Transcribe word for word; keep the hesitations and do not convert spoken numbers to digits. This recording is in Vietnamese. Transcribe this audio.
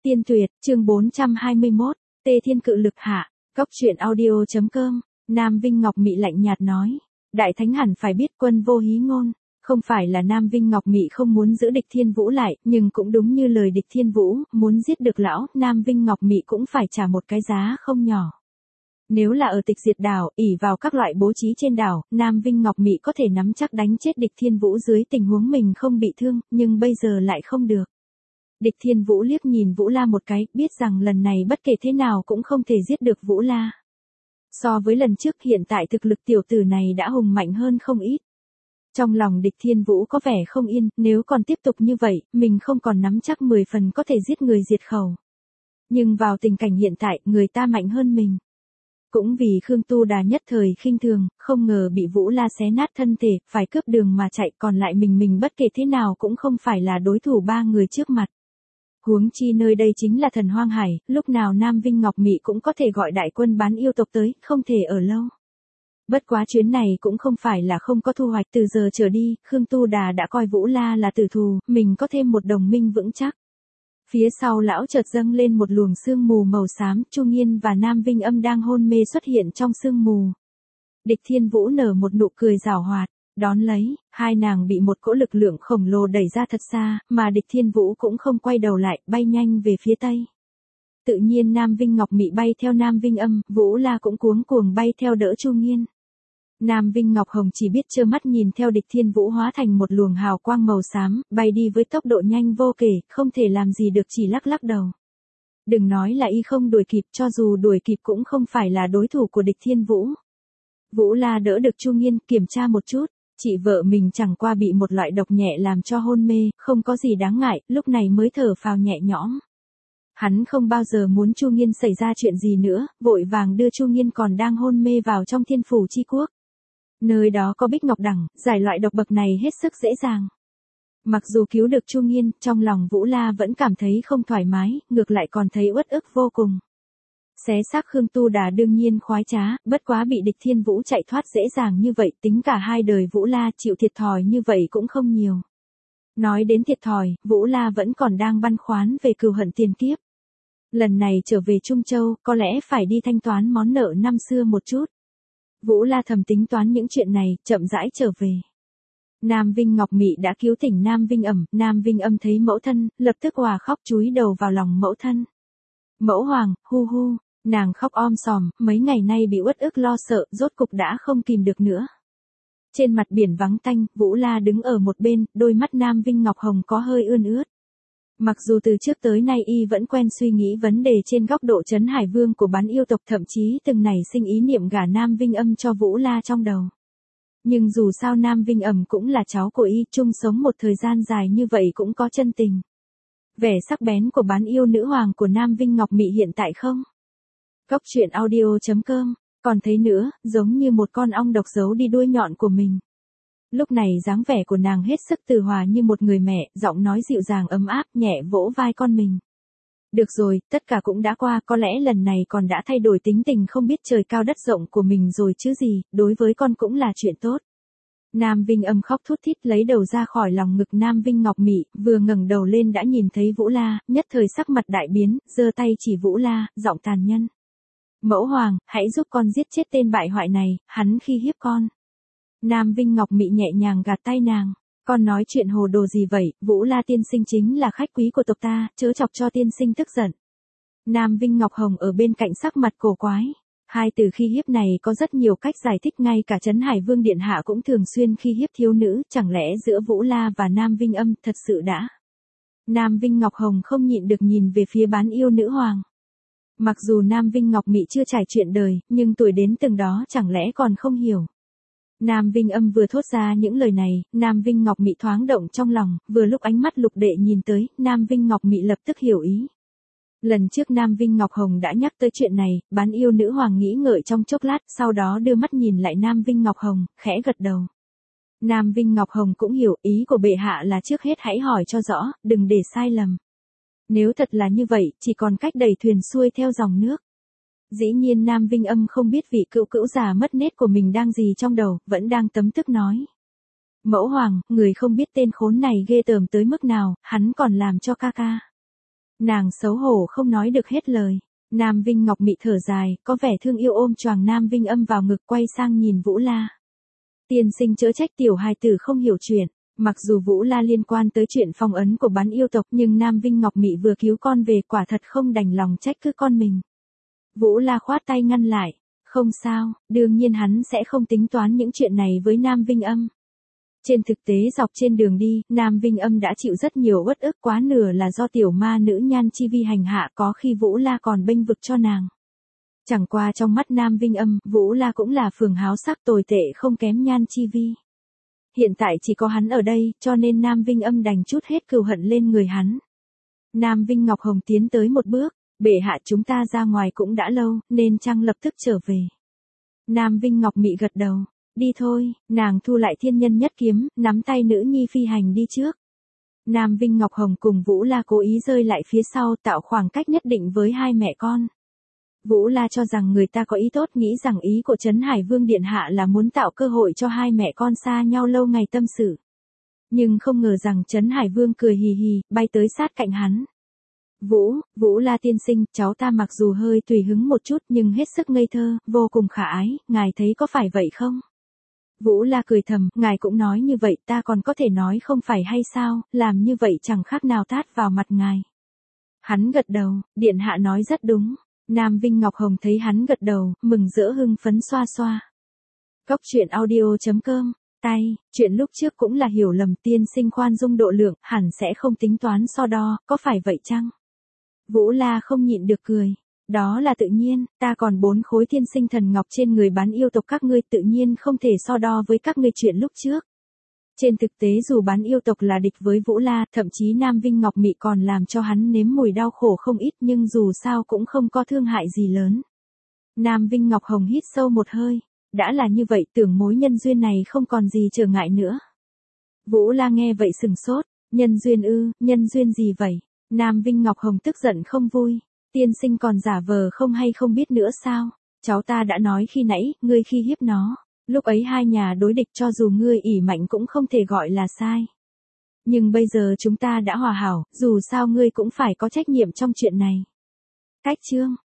Tiên Tuyệt, chương bốn trăm hai mươi mốt, Tê Thiên Cự Lực hạ, Cốc truyện audio chấm com, Nam Vinh Ngọc Mị lạnh nhạt nói. Đại Thánh hẳn phải biết Quân vô hí ngôn, không phải là Nam Vinh Ngọc Mị không muốn giữ Địch Thiên Vũ lại, nhưng cũng đúng như lời Địch Thiên Vũ, muốn giết được lão, Nam Vinh Ngọc Mị cũng phải trả một cái giá không nhỏ. Nếu là ở Tịch Diệt đảo, ỷ vào các loại bố trí trên đảo, Nam Vinh Ngọc Mị có thể nắm chắc đánh chết Địch Thiên Vũ dưới tình huống mình không bị thương, nhưng bây giờ lại không được. Địch Thiên Vũ liếc nhìn Vũ La một cái, biết rằng lần này bất kể thế nào cũng không thể giết được Vũ La. So với lần trước hiện tại thực lực tiểu tử này đã hùng mạnh hơn không ít. Trong lòng Địch Thiên Vũ có vẻ không yên, nếu còn tiếp tục như vậy, mình không còn nắm chắc mười phần có thể giết người diệt khẩu. Nhưng vào tình cảnh hiện tại, người ta mạnh hơn mình. Cũng vì Khương Tu Đà nhất thời khinh thường, không ngờ bị Vũ La xé nát thân thể, phải cướp đường mà chạy, còn lại mình mình bất kể thế nào cũng không phải là đối thủ ba người trước mặt. Huống chi nơi đây chính là Thần Hoang Hải, lúc nào Nam Vinh Ngọc Mị cũng có thể gọi đại quân bán yêu tộc tới, không thể ở lâu. Bất quá chuyến này cũng không phải là không có thu hoạch, từ giờ trở đi, Khương Tu Đà đã coi Vũ La là tử thù, mình có thêm một đồng minh vững chắc. Phía sau lão chợt dâng lên một luồng sương mù màu xám, Chu Nghiên và Nam Vinh Âm đang hôn mê xuất hiện trong sương mù. Địch Thiên Vũ nở một nụ cười giảo hoạt, đón lấy, hai nàng bị một cỗ lực lượng khổng lồ đẩy ra thật xa, mà Địch Thiên Vũ cũng không quay đầu lại, bay nhanh về phía tây. Tự nhiên Nam Vinh Ngọc Mị bay theo Nam Vinh Âm, Vũ La cũng cuống cuồng bay theo đỡ Chu Nghiên. Nam Vinh Ngọc Hồng chỉ biết trơ mắt nhìn theo Địch Thiên Vũ hóa thành một luồng hào quang màu xám, bay đi với tốc độ nhanh vô kể, không thể làm gì được chỉ lắc lắc đầu. Đừng nói là y không đuổi kịp, cho dù đuổi kịp cũng không phải là đối thủ của Địch Thiên Vũ. Vũ La đỡ được Chu Nghiên, kiểm tra một chút, chị vợ mình chẳng qua bị một loại độc nhẹ làm cho hôn mê, không có gì đáng ngại, lúc này mới thở phào nhẹ nhõm. Hắn không bao giờ muốn Chu Nghiên xảy ra chuyện gì nữa, vội vàng đưa Chu Nghiên còn đang hôn mê vào trong Thiên Phủ Chi Quốc. Nơi đó có bích ngọc đằng, giải loại độc bậc này hết sức dễ dàng. Mặc dù cứu được Chu Nghiên, trong lòng Vũ La vẫn cảm thấy không thoải mái, ngược lại còn thấy uất ức vô cùng. Xé xác Khương Tu Đà đương nhiên khoái trá, bất quá bị Địch Thiên Vũ chạy thoát dễ dàng như vậy, tính cả hai đời Vũ La chịu thiệt thòi như vậy cũng không nhiều. Nói đến thiệt thòi, Vũ La vẫn còn đang băn khoăn về cừu hận tiền kiếp. Lần này trở về Trung Châu, có lẽ phải đi thanh toán món nợ năm xưa một chút. Vũ La thầm tính toán những chuyện này, chậm rãi trở về. Nam Vinh Ngọc Mị đã cứu tỉnh Nam Vinh Ẩm, Nam Vinh Âm thấy mẫu thân, lập tức òa khóc chúi đầu vào lòng mẫu thân. Mẫu hoàng, hu hu, nàng khóc om sòm, mấy ngày nay bị uất ức lo sợ, rốt cục đã không kìm được nữa. Trên mặt biển vắng tanh, Vũ La đứng ở một bên, đôi mắt Nam Vinh Ngọc Hồng có hơi ươn ướt. Mặc dù từ trước tới nay y vẫn quen suy nghĩ vấn đề trên góc độ Trấn Hải Vương của bán yêu tộc, thậm chí từng nảy sinh ý niệm gả Nam Vinh Âm cho Vũ La trong đầu. Nhưng dù sao Nam Vinh Ẩm cũng là cháu của y, chung sống một thời gian dài như vậy cũng có chân tình. Vẻ sắc bén của bán yêu nữ hoàng của Nam Vinh Ngọc Mị hiện tại không? Cốc truyện audio chấm com, còn thấy nữa, giống như một con ong độc giấu đi đuôi nhọn của mình. Lúc này dáng vẻ của nàng hết sức từ hòa như một người mẹ, giọng nói dịu dàng ấm áp, nhẹ vỗ vai con mình. Được rồi, tất cả cũng đã qua, có lẽ lần này còn đã thay đổi tính tình không biết trời cao đất rộng của mình rồi chứ gì, đối với con cũng là chuyện tốt. Nam Vinh Âm khóc thút thít lấy đầu ra khỏi lòng ngực Nam Vinh Ngọc Mị, vừa ngẩng đầu lên đã nhìn thấy Vũ La, nhất thời sắc mặt đại biến, giơ tay chỉ Vũ La, giọng tàn nhân. Mẫu hoàng, hãy giúp con giết chết tên bại hoại này, hắn khi hiếp con. Nam Vinh Ngọc Mị nhẹ nhàng gạt tay nàng. Con nói chuyện hồ đồ gì vậy, Vũ La tiên sinh chính là khách quý của tộc ta, chớ chọc cho tiên sinh tức giận. Nam Vinh Ngọc Hồng ở bên cạnh sắc mặt cổ quái. Hai từ khi hiếp này có rất nhiều cách giải thích, ngay cả Trấn Hải Vương Điện Hạ cũng thường xuyên khi hiếp thiếu nữ, chẳng lẽ giữa Vũ La và Nam Vinh Âm thật sự đã. Nam Vinh Ngọc Hồng không nhịn được nhìn về phía bán yêu nữ hoàng. Mặc dù Nam Vinh Ngọc Mị chưa trải chuyện đời, nhưng tuổi đến từng đó chẳng lẽ còn không hiểu. Nam Vinh Âm vừa thốt ra những lời này, Nam Vinh Ngọc Mị thoáng động trong lòng, vừa lúc ánh mắt lục đệ nhìn tới, Nam Vinh Ngọc Mị lập tức hiểu ý. Lần trước Nam Vinh Ngọc Hồng đã nhắc tới chuyện này, bán yêu nữ hoàng nghĩ ngợi trong chốc lát, sau đó đưa mắt nhìn lại Nam Vinh Ngọc Hồng, khẽ gật đầu. Nam Vinh Ngọc Hồng cũng hiểu ý của bệ hạ là trước hết hãy hỏi cho rõ, đừng để sai lầm. Nếu thật là như vậy, chỉ còn cách đẩy thuyền xuôi theo dòng nước. Dĩ nhiên Nam Vinh Âm không biết vị cữu cữu già mất nết của mình đang gì trong đầu, vẫn đang tấm tức nói. Mẫu hoàng, người không biết tên khốn này ghê tởm tới mức nào, hắn còn làm cho ca ca. Nàng xấu hổ không nói được hết lời. Nam Vinh Ngọc Mị thở dài, có vẻ thương yêu ôm choàng Nam Vinh Âm vào ngực quay sang nhìn Vũ La. Tiên sinh chớ trách tiểu hài tử không hiểu chuyện. Mặc dù Vũ La liên quan tới chuyện phong ấn của bán yêu tộc nhưng Nam Vinh Ngọc Mị vừa cứu con về quả thật không đành lòng trách cứ con mình. Vũ La khoát tay ngăn lại. Không sao, đương nhiên hắn sẽ không tính toán những chuyện này với Nam Vinh Âm. Trên thực tế dọc trên đường đi, Nam Vinh Âm đã chịu rất nhiều uất ức, quá nửa là do tiểu ma nữ Nhan Chi Vi hành hạ, có khi Vũ La còn bênh vực cho nàng. Chẳng qua trong mắt Nam Vinh Âm, Vũ La cũng là phường háo sắc tồi tệ không kém Nhan Chi Vi. Hiện tại chỉ có hắn ở đây, cho nên Nam Vinh Âm đành trút hết cừu hận lên người hắn. Nam Vinh Ngọc Hồng tiến tới một bước, bệ hạ chúng ta ra ngoài cũng đã lâu, nên chăng lập tức trở về. Nam Vinh Ngọc Mị gật đầu. Đi thôi, nàng thu lại thiên nhân nhất kiếm, nắm tay nữ nhi phi hành đi trước. Nam Vinh Ngọc Hồng cùng Vũ La cố ý rơi lại phía sau tạo khoảng cách nhất định với hai mẹ con. Vũ La cho rằng người ta có ý tốt, nghĩ rằng ý của Trấn Hải Vương Điện Hạ là muốn tạo cơ hội cho hai mẹ con xa nhau lâu ngày tâm sự. Nhưng không ngờ rằng Trấn Hải Vương cười hì hì, bay tới sát cạnh hắn. Vũ, Vũ La tiên sinh, cháu ta mặc dù hơi tùy hứng một chút nhưng hết sức ngây thơ, vô cùng khả ái, ngài thấy có phải vậy không? Vũ La cười thầm, ngài cũng nói như vậy, ta còn có thể nói không phải hay sao, làm như vậy chẳng khác nào tát vào mặt ngài. Hắn gật đầu, Điện Hạ nói rất đúng. Nam Vinh Ngọc Hồng thấy hắn gật đầu, mừng rỡ hưng phấn xoa xoa. Cốc truyện audio chấm com, tay, chuyện lúc trước cũng là hiểu lầm, tiên sinh khoan dung độ lượng, hẳn sẽ không tính toán so đo, có phải vậy chăng? Vũ La không nhịn được cười. Đó là tự nhiên, ta còn bốn khối thiên sinh thần ngọc trên người bán yêu tộc các ngươi, tự nhiên không thể so đo với các ngươi chuyện lúc trước. Trên thực tế dù bán yêu tộc là địch với Vũ La, thậm chí Nam Vinh Ngọc Mị còn làm cho hắn nếm mùi đau khổ không ít, nhưng dù sao cũng không có thương hại gì lớn. Nam Vinh Ngọc Hồng hít sâu một hơi. Đã là như vậy, tưởng mối nhân duyên này không còn gì trở ngại nữa. Vũ La nghe vậy sừng sốt. Nhân duyên ư, nhân duyên gì vậy? Nam Vinh Ngọc Hồng tức giận không vui. Tiên sinh còn giả vờ không hay không biết nữa sao? Cháu ta đã nói khi nãy, ngươi khi hiếp nó. Lúc ấy hai nhà đối địch, cho dù ngươi ỷ mạnh cũng không thể gọi là sai. Nhưng bây giờ chúng ta đã hòa hảo, dù sao ngươi cũng phải có trách nhiệm trong chuyện này. Cách chương